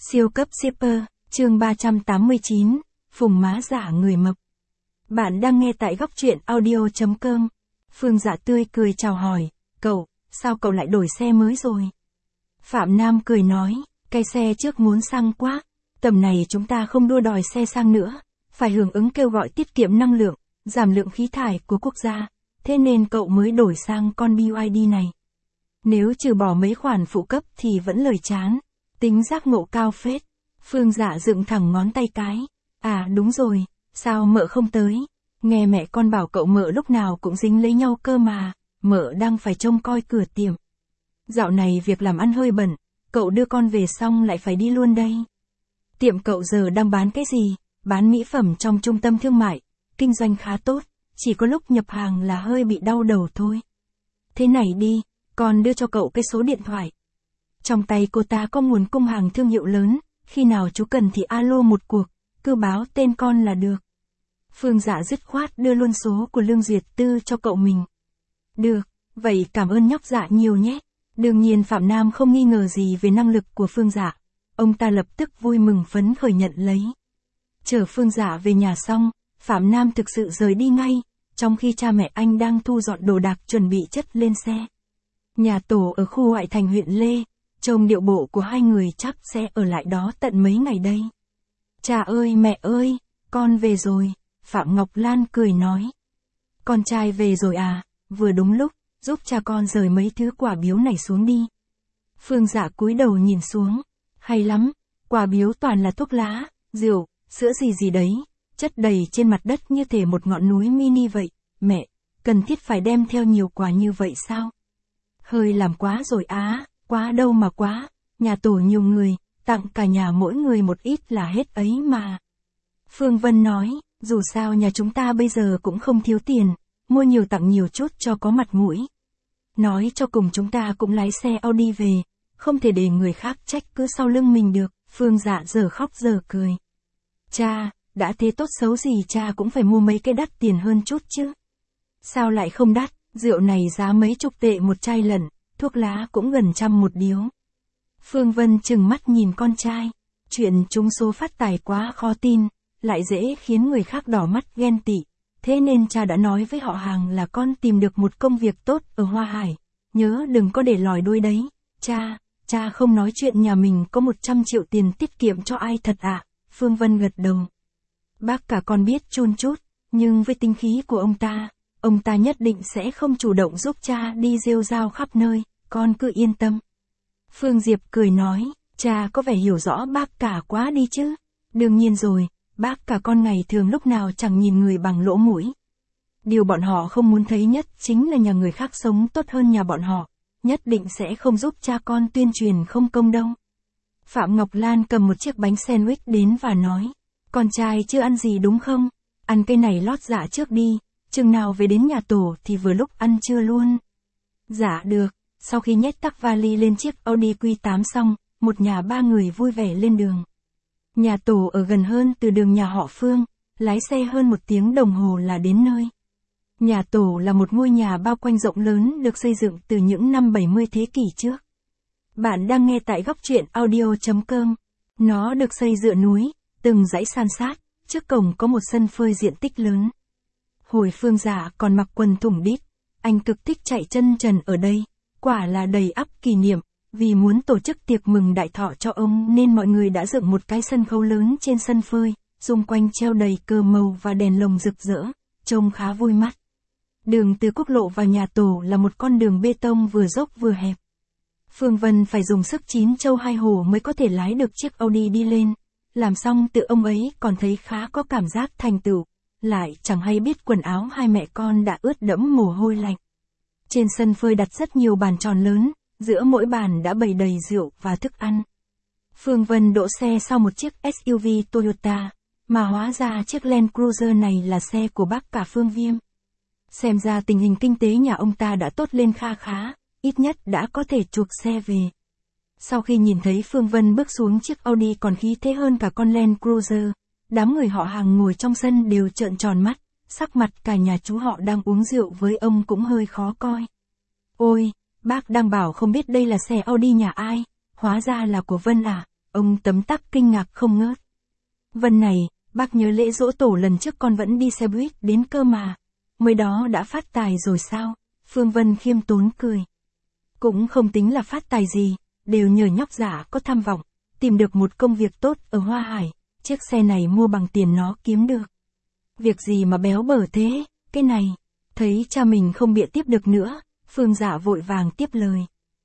Siêu cấp shipper, chương 389, phùng má giả người mập. Bạn đang nghe tại góc truyện audio.com. Phương Dạ tươi cười chào hỏi, cậu, sao cậu lại đổi xe mới rồi? Phạm Nam cười nói, cái xe trước ngốn xăng quá, tầm này chúng ta không đua đòi xe sang nữa, phải hưởng ứng kêu gọi tiết kiệm năng lượng, giảm lượng khí thải của quốc gia, thế nên cậu mới đổi sang con BYD này. Nếu trừ bỏ mấy khoản phụ cấp thì vẫn lời chán, tính giác ngộ cao phết. Phương Dạ dựng thẳng ngón tay cái, à đúng rồi, sao mợ không tới, nghe mẹ con bảo cậu mợ lúc nào cũng dính lấy nhau cơ mà, mợ đang phải trông coi cửa tiệm. Dạo này việc làm ăn hơi bận, cậu đưa con về xong lại phải đi luôn đây. Tiệm cậu giờ đang bán cái gì? Bán mỹ phẩm trong trung tâm thương mại, kinh doanh khá tốt, chỉ có lúc nhập hàng là hơi bị đau đầu thôi. Thế này đi, con đưa cho cậu cái số điện thoại. Trong tay cô ta có nguồn cung hàng thương hiệu lớn, khi nào chú cần thì alo một cuộc, cứ báo tên con là được. Phương Dạ dứt khoát đưa luôn số của Lương Duyệt Tư cho cậu mình. Được, vậy cảm ơn nhóc Dạ nhiều nhé. Đương nhiên Phạm Nam không nghi ngờ gì về năng lực của Phương Dạ, ông ta lập tức vui mừng phấn khởi nhận lấy. Chở Phương Dạ về nhà xong, Phạm Nam thực sự rời đi ngay, trong khi cha mẹ anh đang thu dọn đồ đạc chuẩn bị chất lên xe. Nhà tổ ở khu ngoại thành huyện Lê, trông điệu bộ của hai người chắc sẽ ở lại đó tận mấy ngày đây. Cha ơi mẹ ơi, con về rồi, Phạm Ngọc Lan cười nói. Con trai về rồi à, vừa đúng lúc, giúp cha con rời mấy thứ quà biếu này xuống đi. Phương Dạ cúi đầu nhìn xuống, hay lắm, quà biếu toàn là thuốc lá, rượu, sữa gì đấy, chất đầy trên mặt đất như thể một ngọn núi mini vậy, mẹ, cần thiết phải đem theo nhiều quà như vậy sao? Hơi làm quá rồi á, quá đâu mà quá, nhà tổ nhiều người, tặng cả nhà mỗi người một ít là hết ấy mà. Phương Vân nói, dù sao nhà chúng ta bây giờ cũng không thiếu tiền, mua nhiều tặng nhiều chút cho có mặt mũi. Nói cho cùng chúng ta cũng lái xe Audi về, không thể để người khác trách cứ sau lưng mình được. Phương Dạ giờ khóc giờ cười. Cha, đã thế tốt xấu gì cha cũng phải mua mấy cái đắt tiền hơn chút chứ. Sao lại không đắt, rượu này giá mấy chục tệ một chai lận, thuốc lá cũng gần 100 một điếu. Phương Vân trừng mắt nhìn con trai, chuyện trúng số phát tài quá khó tin, lại dễ khiến người khác đỏ mắt ghen tị. Thế nên cha đã nói với họ hàng là con tìm được một công việc tốt ở Hoa Hải, nhớ đừng có để lòi đuôi đấy. Cha không nói chuyện nhà mình có 100 triệu tiền tiết kiệm cho ai thật ạ? Phương Vân gật đầu. Bác cả con biết chun chút, nhưng với tính khí của ông ta nhất định sẽ không chủ động giúp cha đi rêu rao khắp nơi, con cứ yên tâm. Phương Diệp cười nói, cha có vẻ hiểu rõ bác cả quá đi chứ. Đương nhiên rồi, bác cả con ngày thường lúc nào chẳng nhìn người bằng lỗ mũi. Điều bọn họ không muốn thấy nhất chính là nhà người khác sống tốt hơn nhà bọn họ, nhất định sẽ không giúp cha con tuyên truyền không công đâu. Phạm Ngọc Lan cầm một chiếc bánh sandwich đến và nói, con trai chưa ăn gì đúng không? Ăn cái này lót dạ trước đi, chừng nào về đến nhà tổ thì vừa lúc ăn trưa luôn. Dạ được, sau khi nhét tắc vali lên chiếc Audi Q8 xong, một nhà ba người vui vẻ lên đường. Nhà tổ ở gần hơn từ đường nhà họ Phương, lái xe hơn 1 tiếng đồng hồ là đến nơi. Nhà tổ là một ngôi nhà bao quanh rộng lớn được xây dựng từ những năm 70 thế kỷ trước. Bạn đang nghe tại góc truyện audio.com. Nó được xây dựa núi, từng dãy san sát, trước cổng có một sân phơi diện tích lớn. Hồi Phương Dạ còn mặc quần thủng đít, anh cực thích chạy chân trần ở đây, quả là đầy ắp kỷ niệm. Vì muốn tổ chức tiệc mừng đại thọ cho ông nên mọi người đã dựng một cái sân khấu lớn trên sân phơi, xung quanh treo đầy cờ màu và đèn lồng rực rỡ, trông khá vui mắt. Đường từ quốc lộ vào nhà tổ là một con đường bê tông vừa dốc vừa hẹp. Phương Vân phải dùng sức 9 trâu 2 hổ mới có thể lái được chiếc Audi đi lên, làm xong tự ông ấy còn thấy khá có cảm giác thành tựu, lại chẳng hay biết quần áo hai mẹ con đã ướt đẫm mồ hôi lạnh. Trên sân phơi đặt rất nhiều bàn tròn lớn, giữa mỗi bàn đã bày đầy rượu và thức ăn. Phương Vân đỗ xe sau một chiếc SUV Toyota, mà hóa ra chiếc Land Cruiser này là xe của bác cả Phương Viêm. Xem ra tình hình kinh tế nhà ông ta đã tốt lên kha khá, ít nhất đã có thể chuộc xe về. Sau khi nhìn thấy Phương Vân bước xuống chiếc Audi còn khí thế hơn cả con Land Cruiser, đám người họ hàng ngồi trong sân đều trợn tròn mắt, sắc mặt cả nhà chú họ đang uống rượu với ông cũng hơi khó coi. Ôi! Bác đang bảo không biết đây là xe Audi nhà ai, hóa ra là của Vân à, Ông tấm tắc kinh ngạc không ngớt. Vân này, bác nhớ lễ giỗ tổ lần trước con vẫn đi xe buýt đến cơ mà. Mới đó đã phát tài rồi sao? Phương Vân khiêm tốn cười. Cũng không tính là phát tài gì, đều nhờ nhóc Dạ có tham vọng, tìm được một công việc tốt ở Hoa Hải, chiếc xe này mua bằng tiền nó kiếm được. Việc gì mà béo bở thế, cái này. Thấy cha mình không bịa tiếp được nữa, Phương Dạ vội vàng tiếp lời.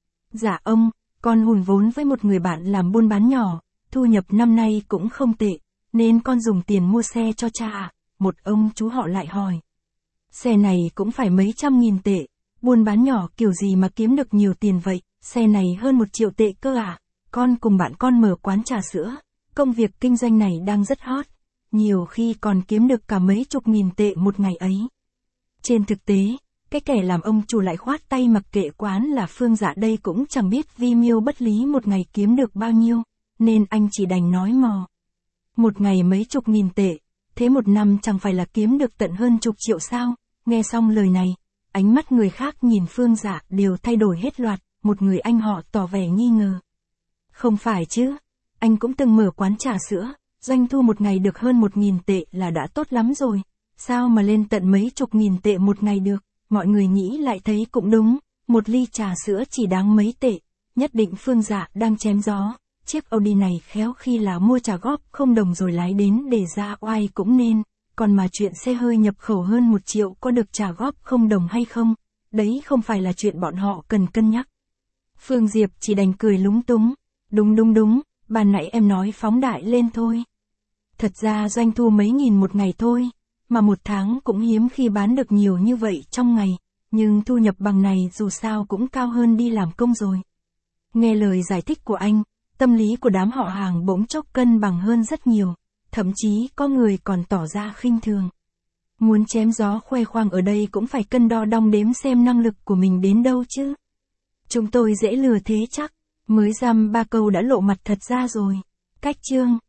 Dạ ông, con hùn vốn với một người bạn làm buôn bán nhỏ, thu nhập năm nay cũng không tệ, nên con dùng tiền mua xe cho cha ạ. Một ông chú họ lại hỏi. Xe này cũng phải mấy trăm nghìn tệ, buôn bán nhỏ kiểu gì mà kiếm được nhiều tiền vậy, xe này hơn 1 triệu tệ cơ à. Con cùng bạn con mở quán trà sữa, công việc kinh doanh này đang rất hot, nhiều khi còn kiếm được cả mấy chục nghìn tệ một ngày ấy. Trên thực tế, cái kẻ làm ông chủ lại khoát tay mặc kệ quán là Phương Dạ đây cũng chẳng biết vi miêu bất lý một ngày kiếm được bao nhiêu, nên anh chỉ đành nói mò. Một ngày mấy chục nghìn tệ, thế một năm chẳng phải là kiếm được tận hơn chục triệu sao? Nghe xong lời này, ánh mắt người khác nhìn Phương Dạ đều thay đổi hết loạt, một người anh họ tỏ vẻ nghi ngờ. Không phải chứ, anh cũng từng mở quán trà sữa, doanh thu một ngày được hơn 1.000 tệ là đã tốt lắm rồi, sao mà lên tận mấy chục nghìn tệ một ngày được? Mọi người nghĩ lại thấy cũng đúng, một ly trà sữa chỉ đáng mấy tệ, nhất định Phương Dạ đang chém gió. Chiếc Audi này khéo khi là mua trả góp không đồng rồi lái đến để ra oai cũng nên, còn mà chuyện xe hơi nhập khẩu hơn 1 triệu có được trả góp không đồng hay không, đấy không phải là chuyện bọn họ cần cân nhắc. Phương Diệp chỉ đành cười lúng túng, đúng, ban nãy em nói phóng đại lên thôi. Thật ra doanh thu mấy nghìn một ngày thôi, mà một tháng cũng hiếm khi bán được nhiều như vậy trong ngày, nhưng thu nhập bằng này dù sao cũng cao hơn đi làm công rồi. Nghe lời giải thích của anh, tâm lý của đám họ hàng bỗng chốc cân bằng hơn rất nhiều, thậm chí có người còn tỏ ra khinh thường. Muốn chém gió khoe khoang ở đây cũng phải cân đo đong đếm xem năng lực của mình đến đâu chứ. Chúng tôi dễ lừa thế chắc, mới dăm 3 câu đã lộ mặt thật ra rồi. Cách chương